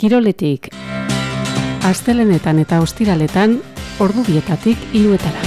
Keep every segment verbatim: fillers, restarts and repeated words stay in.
Kiroletik astelehenetan eta ostiraletan ordu bietatik hiruetara.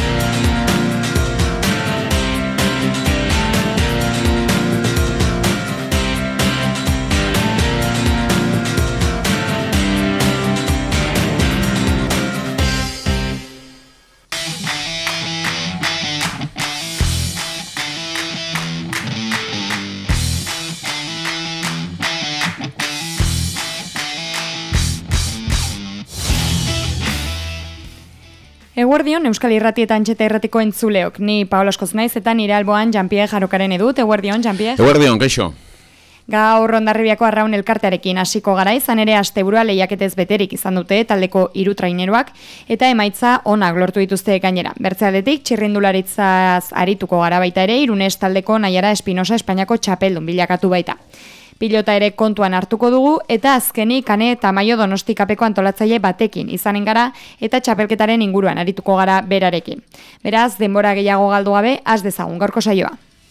Eguerdion, Euskal Irrati eta Antxeta Irratiko entzuleok. Ni Paola Eskoz naiz eta nire alboan Jean-Pierre Jarokaren edut. Eguerdion, Jean-Pierre. Eguerdion, kaixo. Gaur Hondarribiako Arraun elkartearekin hasiko gara, izan ere asteburua lehiaketez beterik izan dute taldeko hiru traineruak eta emaitza onak lortu dituzte gainera. Bertzealdetik txirrindularitzaz arituko gara baita ere, Irunez taldeko Naiara Espinosa Espainiako txapeldun bilakatu baita. Pilota ere kontuan hartuko dugu eta azkenik Ane eta Maio Donostikapeko antolatzaile batekin izanen gara eta txapelketaren inguruan arituko gara berarekin. Beraz, denbora gehiago galdu gabe, has dezagun gaurko saioa.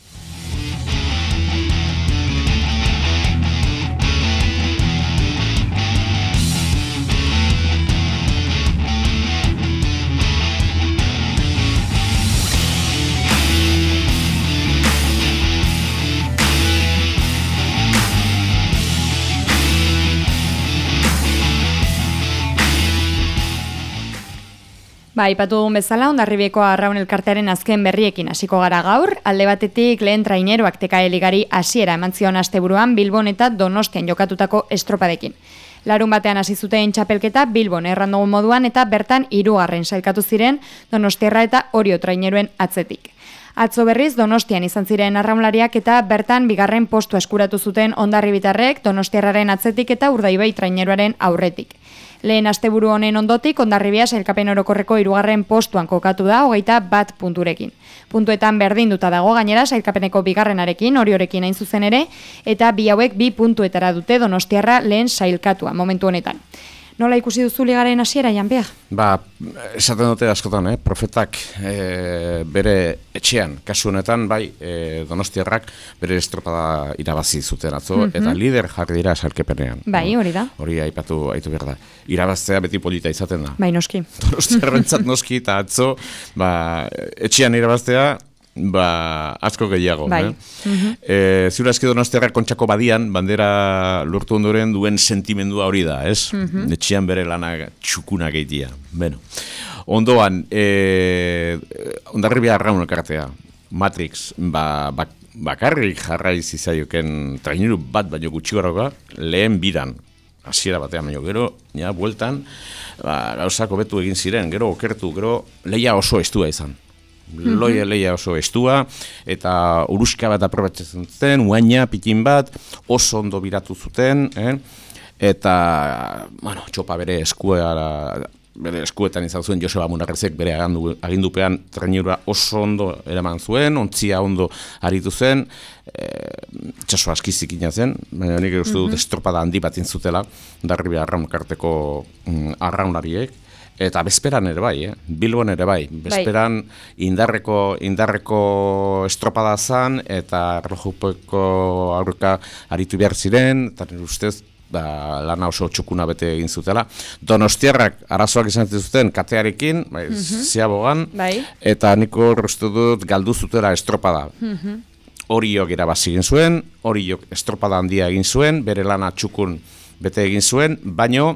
Ba, ipatu dugun bezala, Hondarribiako Arraun elkartearen azken berriekin hasiko gara gaur. Alde batetik lehen traineruak Teka Ligari hasiera eman zion asteburuan Bilbon eta Donostian jokatutako estropadekin. Larun batean hasi zuten txapelketa Bilbon errandugun moduan eta bertan hirugarren sailkatu ziren Donostiarra eta Orio traineruen atzetik. Atzo berriz Donostian izan ziren arraunlariak eta bertan bigarren postu eskuratu zuten Hondarribitarrek Donostiarraren atzetik eta Urdaibai traineruaren aurretik. Lehen asteburu honen ondotik, Hondarribia sailkapen orokorreko hirugarren postuan kokatu da, hogeita bat punturekin. Puntuetan berdinduta dago gainera sailkapeneko bigarrenarekin, Oriorekin hain zuzen ere, eta bi hauek bi puntuetara dute Donostiarra lehen sailkatua momentu honetan. Nola ikusi duzu ligaren hasiera, Jean-Pierre? Ba, esaten dute askotan, eh? Profetak e, bere etxean, kasu honetan, bai, e, Donostiarrak bere estropada irabazi zuten atzo, mm-hmm. eta lider jarri dira salkepenean. Bai, hori da. Hori aipatu aitu behar da. Irabaztea beti polita izaten da. Bai, noski. Donostiarrentzat noski eta atzo, ba, etxean irabaztea, ba, asko gehiago. Bai. Eh? Mm-hmm. E, Ziura eski Donostiarrak Kontxako badian, bandera lortu ondoren duen sentimendua hori da, ez? Mm-hmm. Etxean bere lana txukuna gehitia. Bueno. Ondoan, e, Hondarribia Arraun elkartea, Matrix, ba, bak, bakarrik jarraiz izaioken traineru bat baino gutxigorroka, lehen biran. Hasiera batean baino, gero, ja, bueltan, ba, gauzak hobetu egin ziren, gero okertu, gero leia oso estua izan. Loia mm-hmm. leia oso estua, eta uruska bat aprobatzen zuten, uaina, pikin bat, oso ondo biratu zuten, eh? Eta, bueno, txopa bere eskuera, bere eskuetan izan zuen Joseba Munarrezek bere agindu, agindupean trainera oso ondo eraman zuen, ontzia ondo aritu zen, e, txaso askizik ina zen, nik uste dut mm-hmm. estropada handi bat intzutela, Hondarribia Arraun elkarteko mm, arraunlariek, eta bezperan ere bai, eh? Bilbon ere bai, bezperan bai. indarreko, indarreko estropada zan, eta erlojupeko aurreka aritu behar ziren, eta nire ustez, da, lana oso txukuna bete egin zutela. Donostiarrak arazoak izan zuten katearekin, bai, mm-hmm. ziabogan, bai. Eta niko uste dut galdu zutela estropada. Mm-hmm. Horiok irabazi egin zuen, horiok estropada handia egin zuen, bere lana txukun bete egin zuen, baino,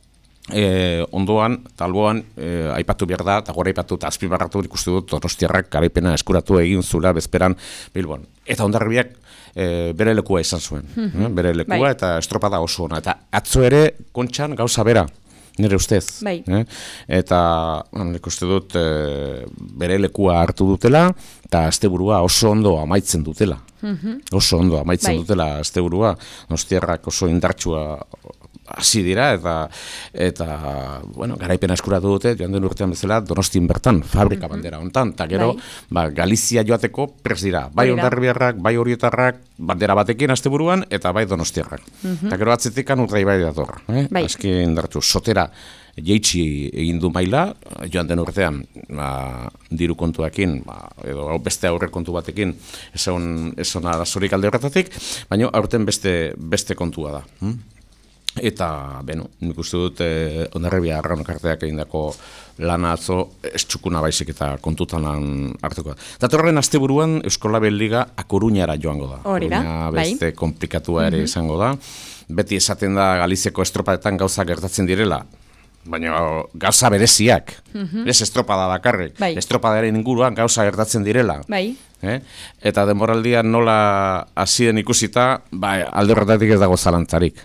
E, ondoan, talboan, e, aipatu behar da, eta gora aipatu eta azpimarratu ikustu dut Donostiarrak garaipena eskuratu egin zula bezperan Bilbon. Eta Hondarribiak e, bere lekua izan zuen, mm-hmm. bere lekua bai. Eta estropada oso ona. Eta atzo ere kontxan gauza bera, nire ustez. Bai. Eh? Eta, bueno, ikustu dut e, bere lekua hartu dutela, eta asteburua oso ondo amaitzen dutela. Mm-hmm. Oso ondo amaitzen bai. Dutela asteburua, Donostiarrak oso indartsua hasi dira, eta, eta bueno, garaipena eskuratu dute, joan den urtean bezala, Donostin bertan, fabrika mm-hmm. bandera hontan, eta gero, bai. ba, Galizia joateko pres dira, bai Hondarribiarrak, bai Oriotarrak, bandera batekin asteburuan, eta bai Donostiarrak. Mm-hmm. Eta gero atzetikan Urdaibai dator, eh? Bai. Azki indartu, sotera, jeitsi egin du maila, joan den urtean, ba, diru kontuakin, ba, edo beste aurre kontu batekin, esan arazorik alde horretatik, baina aurten beste, beste kontua da. Hm? Eta, beno, nik uste dut, eh, Hondarribia Arraun Elkarteak egindako lana atzo ez txukuna baizik eta kontutan hartuko. Datorren asteburuan Eusko Label Liga A Coruñara joango da. Hori da, Coruña bai. beste komplikatua ere izango da. Beti esaten da Galiziako estropadetan gauza gertatzen direla, baina gauza bereziak, ez estropada bakarrik, Bai. estropadaren inguruan gauza gertatzen direla. Bai. Eh? Eta denboraldian nola hasien ikusita, ba, alde horretatik ez dago zalantzarik.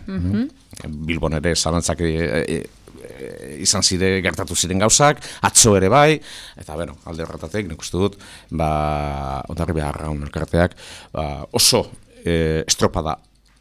Bilbon ere zalantzak e, e, e, izan zire gertatu ziren gauzak, atzo ere bai, eta bueno, alde horretatik nik uste dut, ba, Hondarribia Arraun Elkarteak ba, oso e, estropada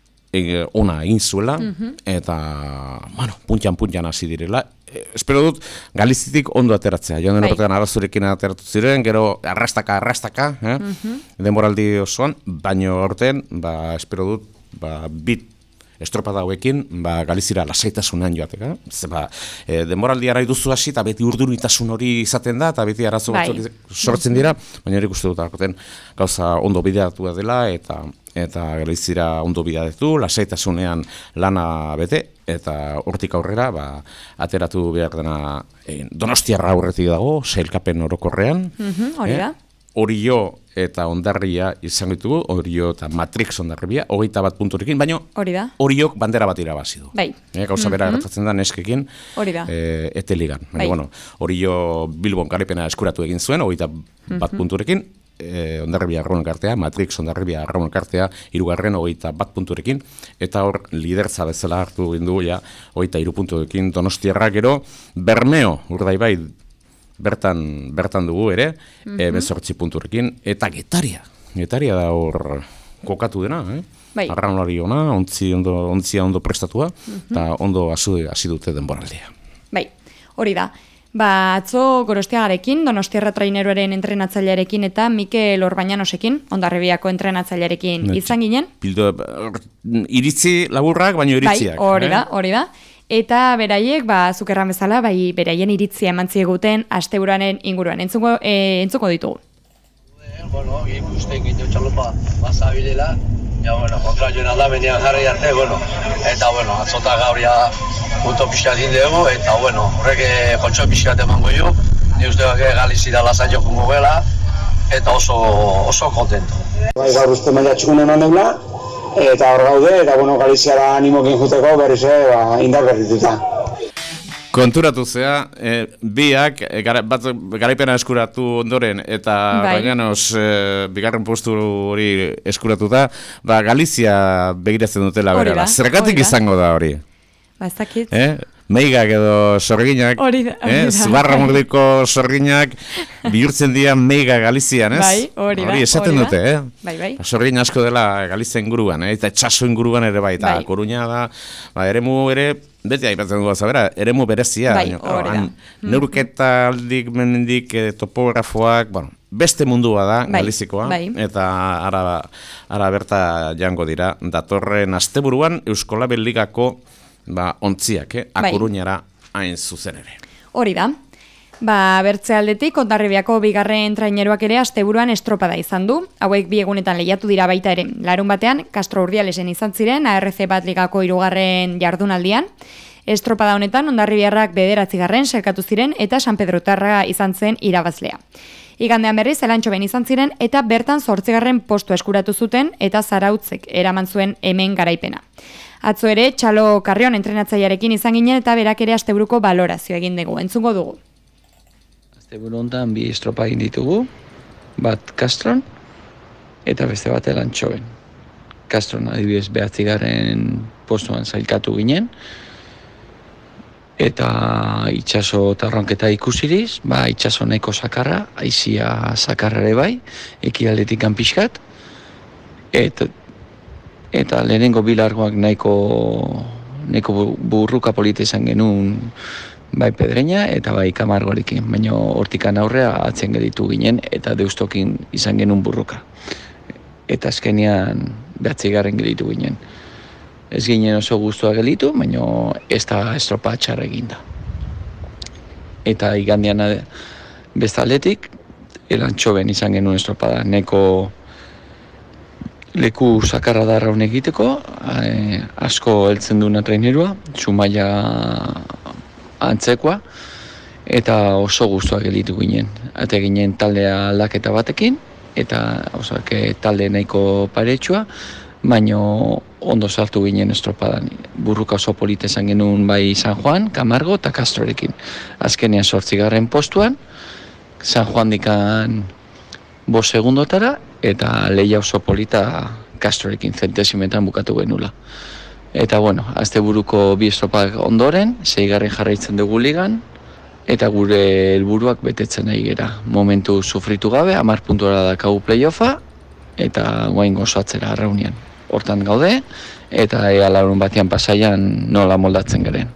e, ona egin zuela, eta, bueno, puntxan-puntxan hasi direla. E, espero dut, Galizitik ondo ateratzea. Joan den horretan arazorekin ateratu ziren, gero arrastaka, arrastaka, eh? denboraldi osoan, baino horten, ba, espero dut, ba, bit estropada hauekin, ba, Galizira lasaitasunan joateka. Ba, e, denboraldi nahi duzu hasi, eta beti urduritasun hori izaten da, eta beti arazo Bai. batzuk sortzen dira, baina nik uste dut, akoten, gauza ondo bideatu dela, eta eta Galizira ondo bideatu, lasaitasunean lana bete, eta hortik aurrera, ba, ateratu behar dena e, Donostiarra aurretik dago, sailkapen orokorrean. Hori da. Orio eta Hondarribia izango ditugu, Orio eta Matrix Hondarribia, hogeita bat punturekin, baina Hori da. Oriok bandera bat irabazi du. Bai. E, gauza bera gertatzen da neskekin Hori da. e, Eteligan. Baina, Bai. bueno, Orio Bilbon garipena eskuratu egin zuen, hogeita bat punturekin, e, Hondarribia Arraun Elkartea, Matrix Hondarribia Arraun Elkartea, hirugarren hogeita bat punturekin, eta hor lidertza bezala hartu egin dugu, ja, hogeita hiru punturekin Donostiarra, gero Bermeo, Urdaibai, bertan bertan dugu ere, hemezortzi punturekin, eta Getaria, Getaria da hor kokatu dena, eh? Bai. Arraunlari ona, ontzi ondo, ontzia ondo prestatua, eta ondo hasi hasi dute denboraldia. Bai, hori da. Ba, atzo Gorostiagarekin, Donostiarra traineroaren entrenatzailearekin eta Mikel Orbañanosekin, Hondarribiako entrenatzailearekin izan ginen. Bildo, iritzi laburrak, baino iritziak. Bai, hori da, hori da. Eta beraiek, ba, zuk erran bezala, bai, beraien iritzia eman zieguten asteburuaren inguruan. Entzuko, e, entzuko ditugu. Bueno, ikusten gintu txalopa bazabilela, ja, bueno, kontra joan aldamenean jarri arte, bueno, eta, bueno, atzota gaur ja punto pixkat indegu, eta, bueno, horrek kontxo pixkat emango jo, ni uste bak Galizira lasan jokungo gela, eta oso, oso kontento. Bai, gaur uste maila txukunen handeula, eta hor gaude, eta, bueno, Galiziara animokin juteko berriz ere, ba, indar berrituta. Konturatu zea, e, biak, e, gara, bat, garaipena eskuratu ondoren, eta Bai. Bañanos e, bigarren postu hori eskuratuta, ba, Galizia begiratzen dutela Hori berela. da, Zergatik hori da. izango da hori? Ba, ez dakit. Eh? Meigak edo sorginak, Hori da, hori eh? da. Zubarra mordiko sorginak bihurtzen dira Meiga Galizian, ez? Bai, hori da, esaten hori da. dute, eh? Bai, bai. Sorgin asko dela Galizia inguruan, eh? Eta etxaso inguruan ere bai, eta Bai. Coruña da, ba, eremu ere, beti aipatzen dugu zabera, eremu berezia. Bai, baina, claro, hori da. han neurketa aldik, mendik, eh, topografoak, bueno, beste mundua da, Bai, Galizikoa, bai. eta ara, ara berta jango dira, datorren asteburuan Eusko Label Ligako ba, ontziak, eh? A Bai. Coruñara hain zuzen ere. Hori da. Ba, bertze aldetik, Hondarribiako bigarren traineroak ere asteburuan estropada izan du. Hauek bi egunetan lehiatu dira baita ere. Larun batean, Castro Urdialesen izan ziren, A R C bat ligako hirugarren jardunaldian. Estropada honetan, Hondarribiarrak bederatzigarren selkatu ziren eta San Pedrotarra izan zen irabazlea. Igandean berriz, Elantxoben izan ziren eta bertan zortzigarren postu eskuratu zuten eta Zarautzek eraman zuen hemen garaipena. Atzo ere, Txalo Karrion entrenatzailearekin izan ginen eta berak ere asteburuko balorazio egin dugu. Entzungo dugu. Asteburu honetan bi estropa egin ditugu, bat Castron eta beste bat Elantxoben. Castron adibidez behatzigarren postuan zailkatu ginen, eta itxaso tarronketa ikusiriz, ba itxaso nahiko sakarra, aizia sakarra ere bai, ekialdetik kanpixkat, eta eta lehenengo bilargoak nahiko nahiko burruka polita izan genuen bai Pedreña eta bai Kamargorekin, baina hortikan aurrea atzen gelditu ginen eta Deustokin izan genuen burruka. Eta azkenean behatzigarren gelditu ginen. Ez ginen oso guztua gelditu, baina ez da estropa txarra eginda. Eta igandean bestaldetik, Elantxoben izan genuen estropada, neko leku sakarra da arraun egiteko, e, asko heltzen duna trainerua, Zumaia antzekoa, eta oso guztuak gelditu ginen. Ate ginen taldea aldaketa batekin, eta osak, talde nahiko paretsua, baino ondo sartu ginen estropadan. Burruka oso polita esan genuen bai San Juan, Camargo eta Castrorekin. Azkenean zortzigarren postuan, San Juan dikan bost segundotara, eta lehia oso polita Castrorekin zentesimetan bukatu genula. Eta bueno, azte buruko bi estropak ondoren, seigarren jarraitzen dugu ligan, eta gure helburuak betetzen nahi gera. Momentu sufritu gabe, hamar puntura dakagu playoffa, eta guain gozoatzera arraunian. Hortan gaude, eta ea larun batean pasaian nola moldatzen garen.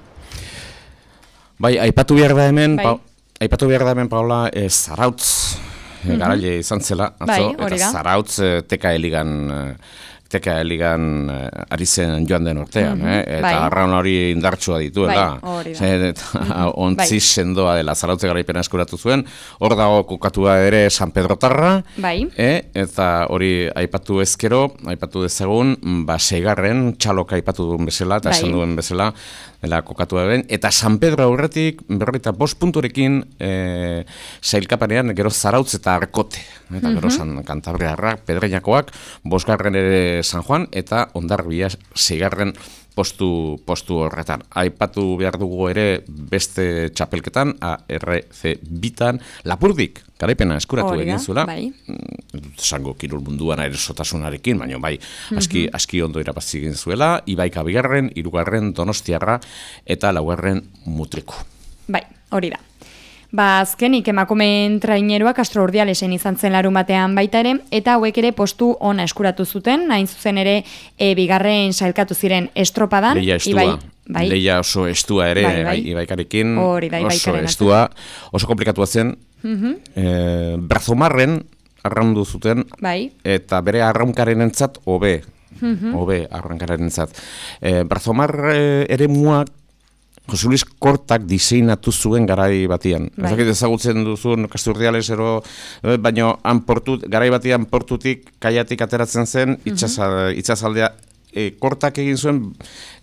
Bai, aipatu behar da hemen, Bai. pa, aipatu behar da hemen, Paula, e, Zarautz, mm-hmm. garaile izan zela, atzo, Bai, hori eta da. Zarautz e, teka eligan, teka eligan e, ari zen joan den urtean, Mhm, eh? Eta bai. arraun hori indartsua dituela. Bai, hori da. Ze, eta ontzi bai. sendoa dela Zarautze garaipena eskuratu zuen, hor dago kokatua ere San Pedrotarra, Bai. E, eta hori aipatu ezkero, aipatu dezagun, ba, seigarren, txaloka aipatu duen bezala, eta Bai. esan duen bezala, dela kokatu den, eta San Pedro aurretik, berrogeita bost punturekin, e, sailkapanean, gero Zarautz eta Arkote, eta gero San Kantabriarrak, Pedreñakoak, bosgarren ere San Juan, eta Hondarribia seigarren postu, postu horretan. Aipatu behar dugu ere beste txapelketan, A R C bitan, Lapurdik, garaipena eskuratu Hori da, egin zuela, bai. esango kirol munduan erosotasunarekin, baina bai, aski, aski ondo irabazi egin zuela, Ibaika bigarren, hirugarren Donostiarra, eta laugarren Mutriku. Bai, hori da. Ba, azkenik emakumeen traineruak Castro Urdialesen izan zen larun batean baita ere, eta hauek ere postu ona eskuratu zuten, hain zuzen ere e, bigarren sailkatu ziren estropadan. Leia estua, Ibai, bai, leia oso estua ere, Bai, bai. bai, Ibaikarekin, Hori da, oso Ibaikaren estua, oso komplikatua zen, Mhm, e, Brazomarren arraundu zuten, bai, eta bere arraunkaren entzat, hobe, Mhm. hobe arraunkaren entzat. E, Brazomar e, ere muak, Jose Luis Kortak diseinatu zuen garai batian. Bai. Ez dakit ezagutzen duzun Kasturdiales ero, eh, baino han portut, garai batian portutik, kaiatik ateratzen zen, itsasa, itsasaldea e, Kortak egin zuen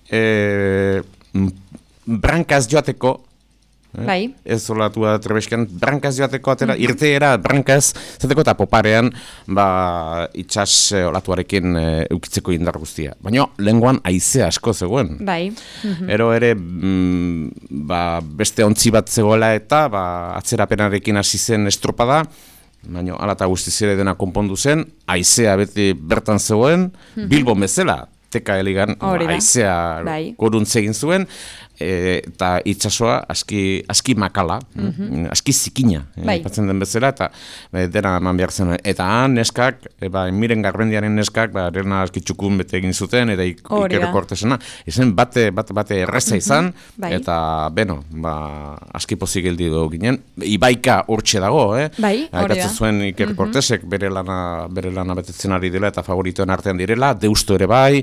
e, brankaz joateko, eh? Bai. Ez olatu da trebesken, brankaz joateko atera, irteera brankaz zateko eta poparean ba, itxas eh, olatuarekin eh, eukitzeko indar guztia. Baina lenguan haizea asko zegoen. bai. Ero ere mm, ba, beste ontzi bat zegoela eta ba, atzerapenarekin hasi zen estropada, baina hala eta guztiz ere dena konpondu zen, haizea beti bertan zegoen, Bilbon bezala, teka eligan Hori da. haizea Bai. goruntz egin zuen, e, eta itsasoa aski, aski makala, aski zikina, e, Bai. aipatzen den bezala, eta e, dena eman behar zen. Eta han neskak, e, ba, Miren Garbendiaren neskak, ba, rena aski txukun bete egin zuten, eta ik, Hori da. Iker Kortesena, ezen bate, bate, bate erreza izan, Bai. eta, beno, ba, aski pozik geldi dugu ginen. Ibaika hortxe dago, eh? Bai, hori da. Aipatzen zuen Iker Kortesek bere lana, bere lana betetzen ari dela, eta favoritoen artean direla, Deusto ere bai,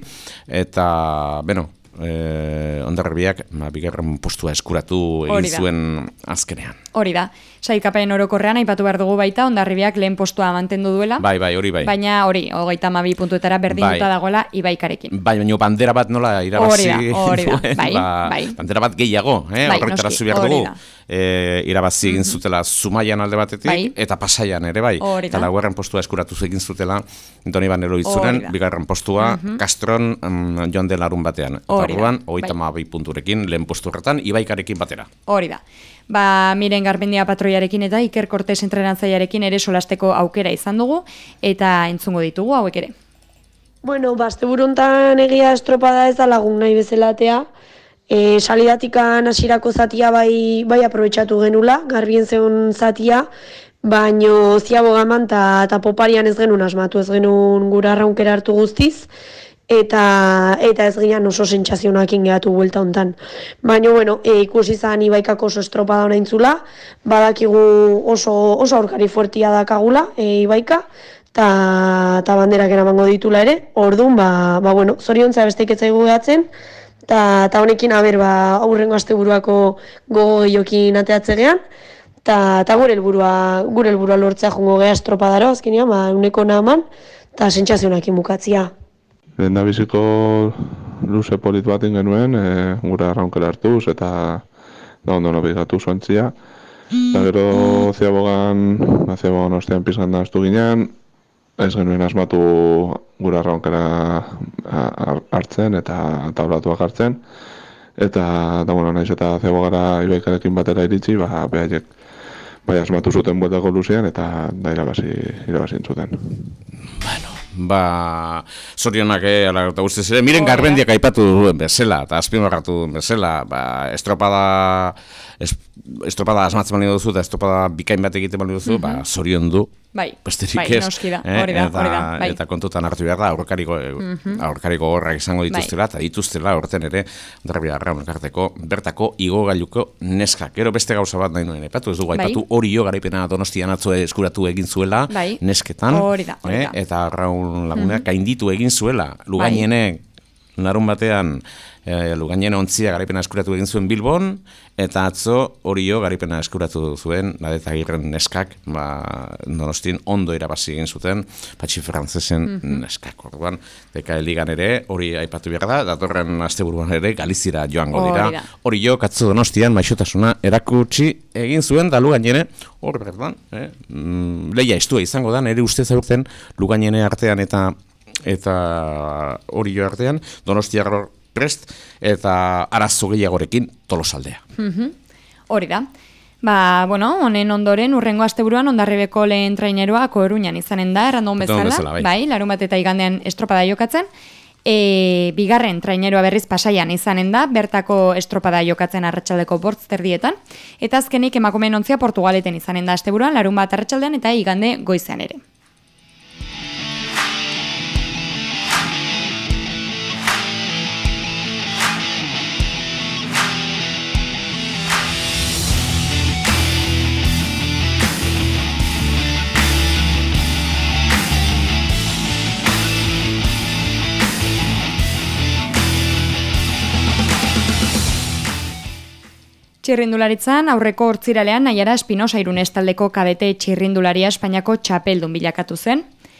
eta, beno, eh, Hondarribiak ba, bigarren postua eskuratu Hori egin da. zuen azkenean. Hori da. Sailkapen orokorrean aipatu behar dugu baita Hondarribiak lehen postua mantendu duela. Bai, bai, hori bai. Baina hori, hogeita hamabi puntuetara berdinduta Bai. dagoela Ibaikarekin. Bai, baina bandera bat nola irabazi Hori da, hori da. duen, Bai, ba, bai. bandera bat gehiago, eh? Bai, horretara noski, zu behar hori dugu. da. E, irabazi egin zutela Zumaian alde batetik, Bai. eta Pasaian ere bai. Hori da. Eta laugarren postua eskuratu egin zutela Doni Banero itzuren, Hori da. bigarren postua Castron um, joan den larun batean. Eta Hori da, orduan, bai. hogeita hamabi punturekin, lehen postu horretan, Ibaikarekin batera. Hori da. Ba, Miren Garbendia patroiarekin eta Iker Kortes entrenatzailearekin ere solasteko aukera izan dugu, eta entzungo ditugu hauek ere. Bueno, bazte buruntan egia estropada ez da lagun nahi bezalatea. E, salidatikan hasierako zatia bai, bai aprobetxatu genula, garbien zeon zatia, baino ziago gaman eta poparian ez genuen asmatu, ez genuen gura arraunkera hartu guztiz, eta eta ez ginean oso sentsazionakin gehatu buelta hontan. Baina, bueno, e, ikusi zan Ibaikako oso estropada hona intzula, badakigu oso, oso aurkari fuertia dakagula e, Ibaika, eta ta banderak eramango ditula ere, orduan, ba, ba bueno, zoriontza besteik ez zaigu gehatzen, eta ta honekin, aber, ba, aurrengo asteburuako gogo gehiokin ateatzegean, eta ta gure helburua gure helburua lortzea jongo gea estropadaro, azkenean, ba, uneko naman, eta sentsazioekin bukatzia. Lehendabiziko luze polit bat genuen, e, gure arraunkera hartuz eta da ondo nabigatu zuentzia. Eta gero ziabogan, ziabogan ostean pizgan da astu ginean, ez genuen asmatu gure arraunkera hartzen eta tablatuak hartzen. Eta, da, bueno, naiz eta ziabogara ibaikarekin batera iritsi, ba, behaiek bai asmatu zuten bueltako luzean eta da irabazi, irabazin zuten. Bueno, ba, zorionak, eh, ala eta guztiz ere, miren garbendiak aipatu duen bezala, eta azpimarratu duen bezala, ba, estropada, es, estropada asmatzen bali duzu, eta estropada bikain bat egiten bali duzu, ba, zorion du. Bai, besterik bai, ez, noski da, eh, hori da, eta, hori da, bai. Eta kontutan hartu behar da, aurkariko, Mhm. aurkariko gorrak izango dituztela, eta dituztela, horten ere, Hondarribia Arraun Elkarteko, bertako igogailuko neskak. Gero beste gauza bat nahi nuen aipatu, ez dugu Bai. aipatu hori jo garaipena Donostian atzo eskuratu egin zuela, Bai. nesketan, Hori da, hori da. eh, eta Arraun laguneak gainditu egin zuela, Lugainene, larun batean, e, Lugainene ontzia garaipena eskuratu egin zuen Bilbon, eta atzo hori jo garaipena eskuratu zuen, Nadeta Agirren neskak, ba, Donostin ondo irabazi egin zuten, Patxi Frantzesen neskak, orduan, deka eligan ere, hori aipatu behar da, datorren asteburuan ere Galizira joango Hori dira. da. Hori jo, katzu Donostian, maixotasuna erakutsi egin zuen, da Lugainene, hor bertan, eh? mm, leia estua izango da, nire ustez aurten Lugainene artean eta eta hori jo artean, Donostiarro prest, eta arazo gehiagorekin Tolosaldea. Mhm. Hori da. Ba, bueno, honen ondoren, urrengo asteburuan Hondarribeko lehen traineroa Koruñan izanen da, errandon bezala, bezala, bai. bai, larun bat eta igandean estropada jokatzen, e, bigarren traineroa berriz Pasaian izanen da, bertako estropada jokatzen arratsaldeko bortz terdietan, eta azkenik emakumeen ontzia Portugaleten izanen da asteburuan, larun bat arratsaldean eta igande goizean ere. Txirrindularitzan, aurreko hortziralean Naiara Espinosa Irunez taldeko kadete txirrindularia Espainiako txapeldun bilakatu zen.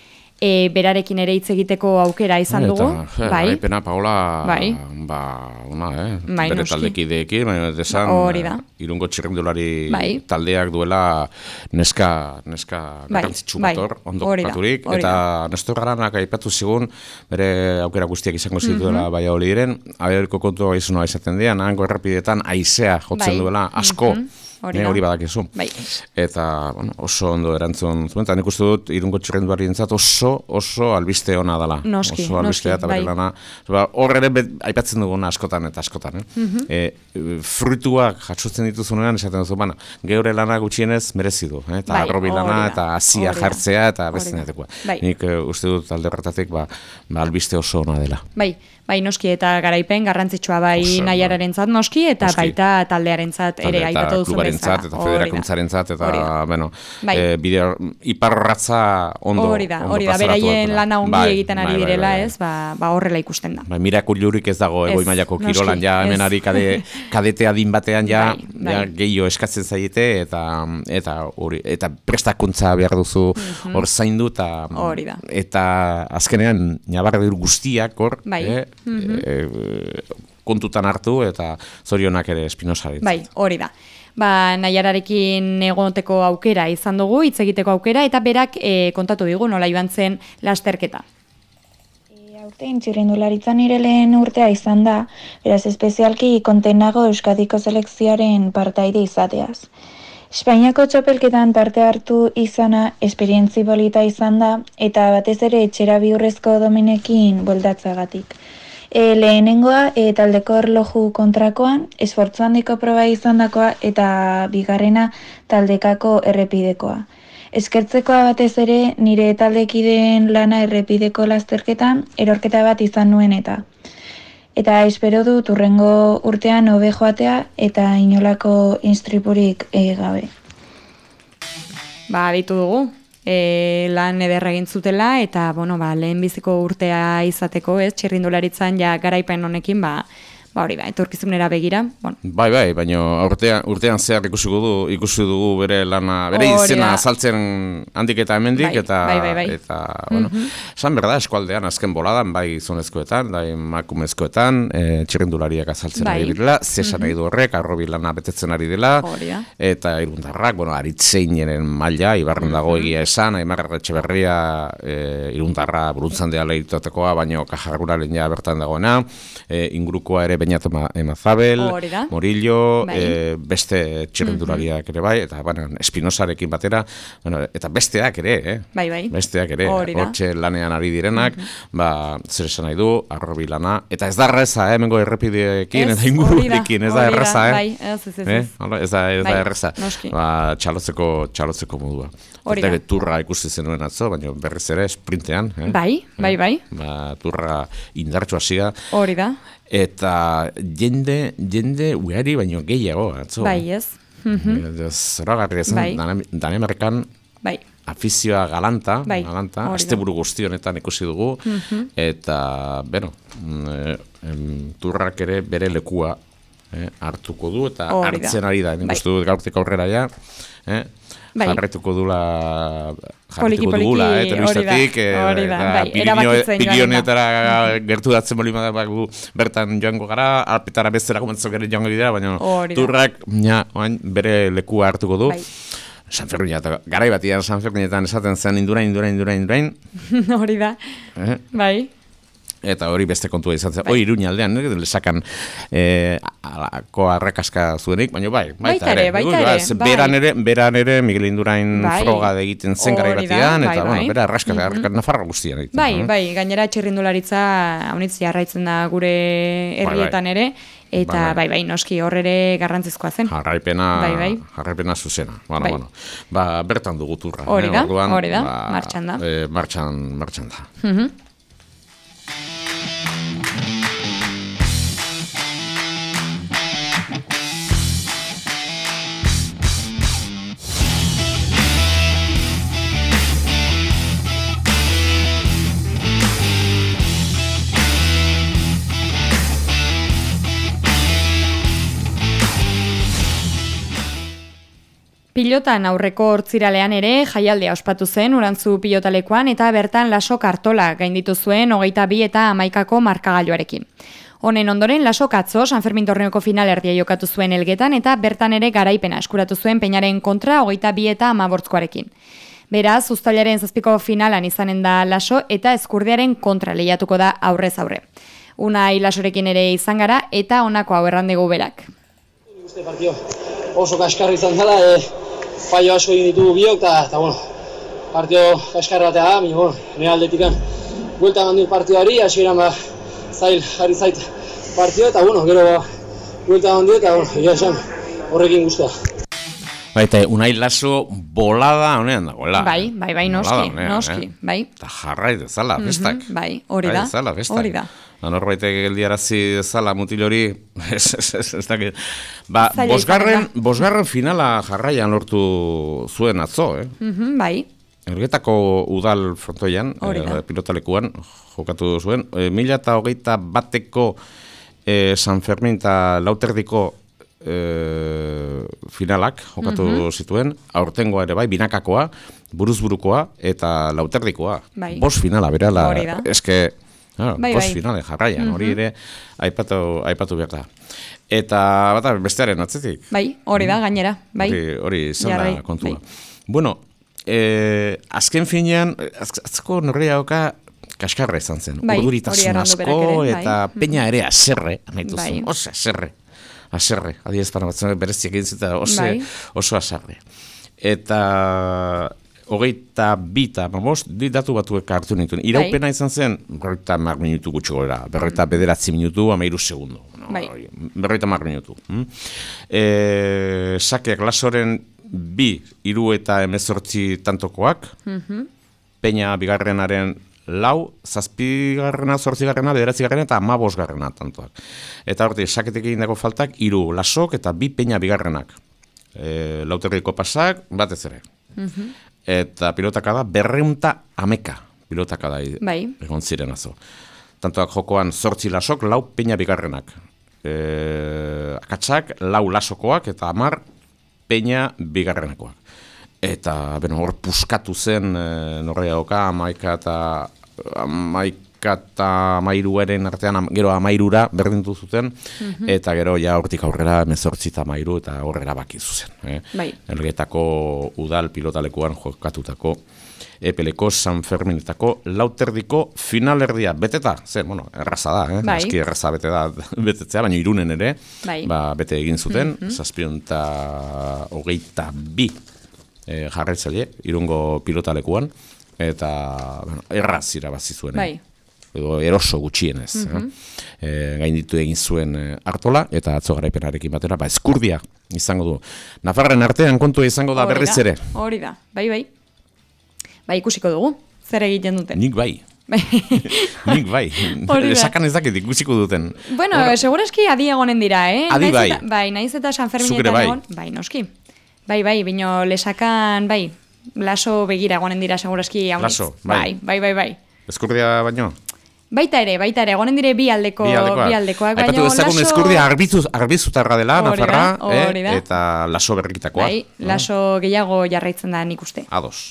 E, berarekin ere hitz egiteko aukera izan dugu. Eta, bai. Pena Paola, Bai. ba, una, eh? Bai, bere noski. taldekideekin, baina desan, Hori da. Irungo txirrindulari Bai. taldeak duela neska, neska Bai, garrantzitsu bai. bator, ondo Hori da, kokaturik, hori eta Nestor Garanak aipatu zigun, bere aukera guztiak izango zituela bai hori diren, aberko kontua izango izaten dian, hango errepidetan aizea jotzen Bai. duela, asko, Mhm. Hori Ne, da. hori badakizu. Bai. Eta, bueno, oso ondo erantzun zuen, eta nik uste dut Irungo txirrindulari entzat oso, oso albiste ona dela. Noski, oso albistea noski, eta bere bai. lana. Ba, hor ere bet- aipatzen duguna askotan eta askotan. Eh? Mhm. E, e, fruituak jatsutzen dituzunean esaten duzu, bana, geure lana gutxienez merezi du. Eh? Eta Bai, arrobi lana hori da, eta hasia hori da, jartzea eta hori beste da. netekoa. Bai. Nik e, uste dut alde horretatik ba, ba, albiste oso ona dela. Bai, bai noski eta garaipen garrantzitsua bai Oso, Naiararentzat noski eta Noski. baita taldearentzat ere Talde eta aipatu duzun bezala. klubarentzat eta Hori da. federakuntzarentzat eta, Hori da. bueno, Bai. e, bide iparrotza ondo Hori da, ondo hori da, plazaratu beraien dutela. lana ongi Bai, egiten ari bai, bai, direla, bai, bai. ez, ba, ba horrela ikusten da. Bai, mirakulurik ez dago egoi Ez, mailako noski, kirolan, ja hemen ez. ari kade, kadete adin batean ja, Bai, bai. ja gehiago eskatzen zaiete eta eta hori eta prestakuntza behar duzu hor zaindu eta Mhm. Hori da. eta azkenean nabarra guztiak hor Bai. eh, Mhm. eh, kontutan hartu eta zorionak ere Espinosari. Bai, hori da. Ba, Naiararekin egoteko aukera izan dugu, hitz egiteko aukera, eta berak e, kontatu digu nola joan zen lasterketa. Aurten txirrindularitzan nire lehen urtea izan da, beraz espezialki kontenago Euskadiko selekzioaren partaide izateaz. Espainiako txapelketan parte hartu izana esperientzi polita izan da, eta batez ere etxera biurrezko dominekin boldatzagatik. E, lehenengoa e, taldeko erloju kontrakoan, esfortzu handiko proba izandakoa eta bigarrena taldekako errepidekoa. Eskertzekoa batez ere nire taldekideen lana errepideko lasterketan erorketa bat izan nuen eta. Eta espero dut hurrengo urtean hobe joatea eta inolako instripurik e, gabe. Ba, ditu dugu, e, lan ederra egin zutela, eta, bueno, ba, lehenbiziko urtea izateko, ez, txirrindularitzan ja garaipen honekin, ba, ba hori da, etorkizunera begira. Bueno. Bai, bai, baina urtean, urtean zehar ikusi dugu, ikusi dugu bere lana, bere Hori izena da. azaltzen handik eta hemendik, Bai, eta, bai, bai, bai. eta bueno, esan berda, eskualdean azken boladan, bai gizonezkoetan, bai emakumezkoetan, e, txirrindulariak azaltzen Bai. ari direla, zesan nahi du horrek, arrobi lana betetzen ari dela, Hori da. eta irundarrak, bueno, aritzeineren maila, ibarren dago egia esan, Aimar Etxeberria e, irundarra buruntzandea lehitotekoa, baino kajarruralen ja bertan dagoena, e, ingurukoa ere Beñat Emazabel, Hori da. Morillo, Bai. e, beste txirrindulariak ere bai, eta bueno, Espinosarekin batera, bueno, eta besteak ere, eh? Bai, bai. Besteak ere, Hori da. hortxe lanean ari direnak, ba, zer esan nahi du, arrobi lana, eta ez da erreza, eh, mengo errepideekin, Ez, eta inguruekin, ez da hori da, erreza, eh? bai, ez, ez, ez, Eh? ez. Hala, ez da, ez da Bai, erreza, noski. ba, txalotzeko, txalotzeko modua. Hori Eta da. turra ikusi zenuen atzo, baina berriz ere sprintean, eh? Bai, bai, bai. Ba, turra indartsu hasia, Hori da. eta jende, jende ugari baino gehiago, atzo. Bai, ez. Mhm. Zoragarria zen, Bai. Dane- Danemarkan Bai. afizioa galanta, Bai, galanta, hori da. asteburu guzti honetan ikusi dugu, eta, bueno, mm, eh, em, turrak ere bere lekua eh, hartuko du, eta Hori da. hartzen ari da, nik Bai. uste dut gaurtik aurrera ja, eh? Bai. jarretuko dula, Poliki, jarretuko poliki, dugula, eh, hori da, telebistatik, eh, hori da, eta bai, Pirinio- erabakitzen joan Pirinioetara gertu datzen boli bada, gu bertan joango gara, alpetara bezera komentzok ere joango dira, baina Hori da. turrak ja, oain, bere lekua hartuko du. Bai. San Ferminan, eta garai batian San Ferminetan esaten zen indurain, indurain, indurain, indurain, Hori da. eh? Bai. Eta hori beste kontua izan zen. Bai. Hoi Iruña aldean, nire lesakan eh, alako arrakaska zuenik, baina bai, Baita ere, baita Ui, ere, ba, ze bai. Beran ere, beran ere Miguel Indurain Bai. froga de egiten zen garai Hori da, batian, bai, eta bai. bueno, bera arraska, mm Nafarra guztian egiten. Bai, eh? bai, gainera txirrindularitza haunitz jarraitzen da gure herrietan ere, eta Bai, bai, bai. bai, noski hor ere garrantzizkoa zen. Jarraipena, Bai, bai. jarraipena zuzena. Bueno, Bai. bueno. Ba, bertan dugu turra. Hori eh, da, orduan, hori da, ba, martxan da. Eh, martxan, martxan da. Mhm. Pilotan aurreko hortziralean ere jaialdea ospatu zen Urantzu pilotalekoan eta bertan Laso Kartola gainditu zuen hogeita bi eta hamaikako markagailuarekin. Honen ondoren Lasok atzo San Fermin torneoko finalerdia jokatu zuen Elgetan eta bertan ere garaipena eskuratu zuen Peñaren kontra hogeita bi eta hamabortzkoarekin. Beraz, uztailaren zazpiko finalan izanen da Laso eta Ezkurdiaren kontra lehiatuko da aurrez aurre. Unai Lasorekin ere izan gara eta honako hau errandegu berak. Uste partio oso kaskarra izan zela, e, fallo asko egin ditugu biok, eta, eta bueno, partio kaskarra batea da, baina, bueno, nire aldetikan buelta eman dut partioari, hasieran ba, zail jarri zait partio, eta, bueno, gero ba, buelta eman dut, eta, bueno, egia esan horrekin guztua. Baita, Unai Laso bolada honean dagoela. Bai, bai, bai, noski, Bolada honean, noski, eh? bai. Eta jarrai dezala, festak. Mhm, bai, hori da, Jarrai dezala, festak. hori da. Norbaitek geldiarazi dezala mutil hori, ez, ez, ez, ez dakit. Ba, Zaila bosgarren, izanen bosgarren finala jarraian lortu zuen atzo, eh? Mhm, bai, Elgetako udal frontoian, Hori da. eh, pilotalekuan, jokatu zuen. E, mila eta hogeita bateko eh, San Fermin eta Lauterdiko eh, finalak jokatu Mhm. zituen, aurtengoa ere bai, binakakoa, buruzburukoa eta Lauterdikoa. Bai. Bost finala, berala, Hori da. eske, claro, Bai, bost bai. finale jarraian, hori ere aipatu, aipatu behar da. Eta bata bestearen atzetik. bai, hori da, gainera, bai. Hori, hori izan da Jarrai, kontua. bai. Bueno, eh, azken finean, az- atzko norria oka kaskarra izan zen. Bai, hori Urduritasun errandu berak asko ere, bai. eta peña ere aserre, nahitu Bai. zen, oso aserre. Aserre, adiezpana batzen bereziak egin zita oso, Bai. oso aserre. Eta hogeita bita, mamost, di datu batuek hartu nituen. Iraupena izan zen, berroita mar minutu gutxi gora, berroita bederatzi minutu, amairu segundo. No, Bai. berroita mar minutu. Hm? E, sakeak Lasoren bi, hiru eta emezortzi tantokoak, Mhm. Peña bigarrenaren lau, zazpigarrena, zortzigarrena, bederatzigarrena eta amabosgarrena tantoak. Eta horti, saketek egindako faltak, hiru Lasok eta bi Peña bigarrenak. E, Lauterriko pasak, batez ere. Mhm. Eta pilotaka da, berreunta ameka pilotaka da Bai. egon ziren azo. Tantoak jokoan zortzi Lasok, lau Peña bigarrenak. e, akatsak, lau lasokoak eta hamar peña bigarrenakoak. Eta, beno, hor puskatu zen e, norgeagoka, amaika eta amaika eta amairuaren artean, am, gero amairura berdintu zuten, mm-hmm. eta gero ja hortik aurrera mezortzi eta amairu eta horrera baki zuzen. Eh? Bai. Elgetako udal pilotalekuan jokatutako Epeleko San Ferminetako lauterdiko finalerdia beteta, zen, bueno, erraza da, eh? Bai. Aski erraza bete da betetzea, baina Irunen ere, bai. Ba, bete egin zuten, mm-hmm. zazpion eta hogeita bi eh, jarretzaile, Irungo pilotalekuan, eta bueno, erraz irabazi zuen. Bai. Edo eroso gutxienez. Mm-hmm. eh? E, gainditu egin zuen e, Artola, eta atzo garaipenarekin batera, ba, eskurdia izango du. Nafarren artean kontua izango da berriz ere. Hori da, bai, bai. Ba, ikusiko dugu, zer egiten duten. Nik bai. Nik bai. Esakan ez dakit ikusiko duten. Bueno, Or... segurazki adi egonen dira, eh? Adi bai. Eta, bai, naiz eta San Ferminetan bai. egon. Bai, noski. Bai, bai, bino lesakan, bai, laso begira egonen dira segurazki haunitz. Laso, bai. Bai, bai, bai, bai. Eskurdia baino? Baita ere, baita ere, egonen dire bi aldeko, bi aldekoak. Bi aldekoak, baina laso... Aipatu eskurdia arbizutarra dela, Nafarra, eh? da. Eta laso berrikitakoa. Bai, laso no? gehiago jarraitzen da nik uste. Ados.